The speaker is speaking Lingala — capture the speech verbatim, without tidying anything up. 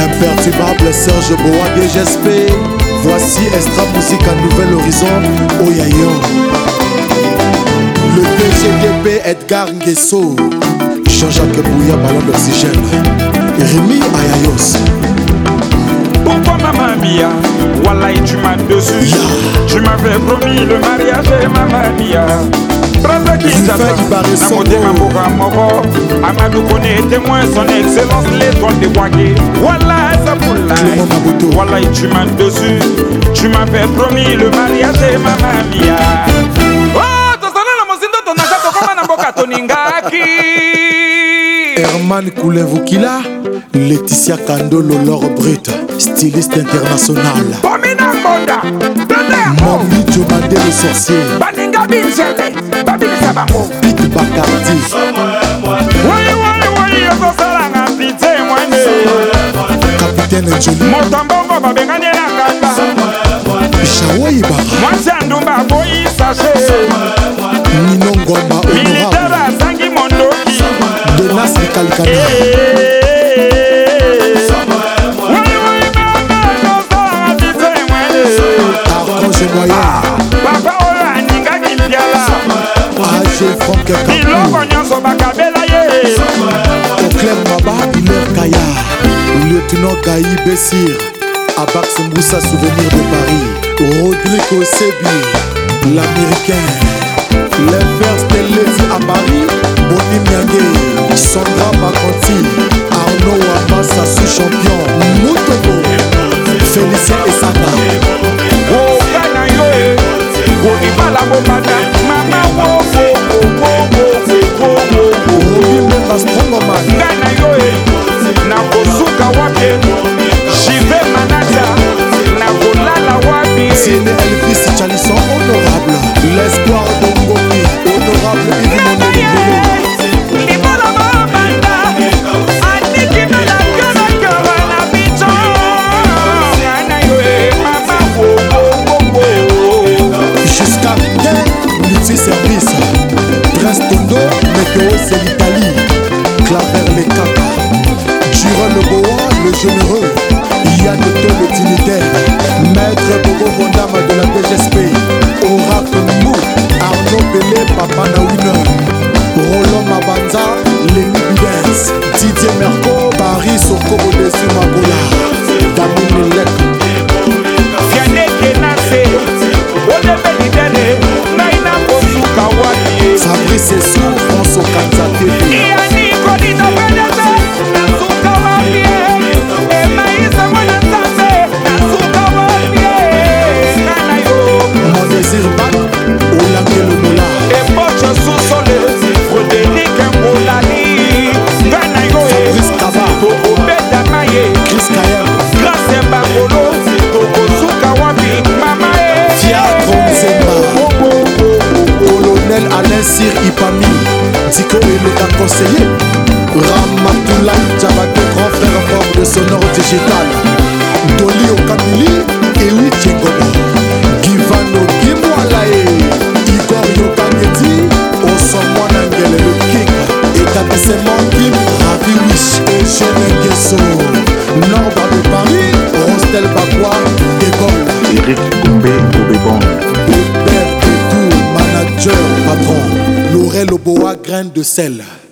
L'imperturbable Serge Boa D G S P. Voici Extra Musique à Nouvel Horizon. Oyayo. Le D G D P Edgar Nguesso. Jean-Jacques Bouya, ballon d'oxygène. Rémi Ayayos. Pourquoi maman Mia, Wallahi tu m'as dessus, yeah. Tu m'avais promis le mariage et maman Mia. Brother Kinshasa, Namode Mamboka Moko, Amadou connaît témoin son excellence l'étoile de Wagé. Wallahi Sapoula, Wallahi tu m'as dessus, tu m'avais promis le mariage et maman Mia. Oh, tu sais la musique de ton achat, comment Namboka Toningaki. Herman Koulevukila, Laetitia Kandolo, l'or brut, styliste international. Bomina Monda, Mami Diomandé le sorcier. Baninga Binchele, Babili Sabamo, Pete Bacardi. Oui, oui, oui, je sera un pitié, moi. Capitaine Jolie. Motambo, Babengani Nakanda. Shawaï Bara. Moi, c'est Ndumba, Boyi Saché. Nino Ngomba, Militaire, Sangi Mondoki. Donas Kalikana. Papa Ola Ninga Kimbiala. Age Franck Kapou. Biloko nyonso bakabela ye. Oclem Baba, Hilaire Kaya. Lieutenant Gaï Bessir. Abax Moussa, souvenir de Paris. Rodrigo Sebi, l'américain. Les First Lady à Paris. Boni Miangue. Sandra Bakonti. Arnaud Wamassa, sous-champion. Moutobo. Félicien Esaka. Oh, Gana Yoe. Oh, Ibala Bobada. Mama wo wo wo wo wo wo wo. Robi Memba Strongoman. Gana Yoe. Na kosuka wake. Jive manaja. Na kolala wapi. Zine Elvis Chalisson, honorable. L'espoir de Ngoki, honorable Yves Mondele. Jusqu'à multi-service. Prince Tondo, Météo, c'est l'Italie. Claver les caca. Durant le Boa, le généreux. Yann Otto, le dignitaire. Maître Bobo Bondama de la D G S P. Oracle Mou, Arnaud Pelé, Papa Nawina. Roland Mabanza, Lenny Bidens. Didier Merco, Paris, Sokobo Dessu Magola. Damine Lek. Fiane Kenase. Odebe Lidene. Naina Kosuka Wadi. Fabrice Essou, François Kanza T V. Iani Kodino Benese. Nasuka Wadi. Emaïsa Mwanasase. Nasuka Wadi. Nana yo. Mon désir bat, Olangelo Mola. Eboche sous-solé. Frédéric Mbolani. Nana yo. Fabrice Kaba. Obeda Maye. Chris Kayem. Grâce Mbangolo. Tokosuka Wadi. Mama e. Fiacre Nzemba. Colonel Alain Sir Ipami. Diko Eleka conseiller. Ramatoulaye Diabaté, grand frère fort de Sonore Digital. Doli Okamili et Wichi Ngobo. Givano Kimwalae. Igor Yokangeti. Osomwa Nangele le King. Établissement Kim Ravi Wish. Eugène Nguesso. Norba de Paris. Rostel Bakwa. École. Eric Gombe Obébon. Hubert Pétou, manager, patron. Laurel Oboa, graine de sel.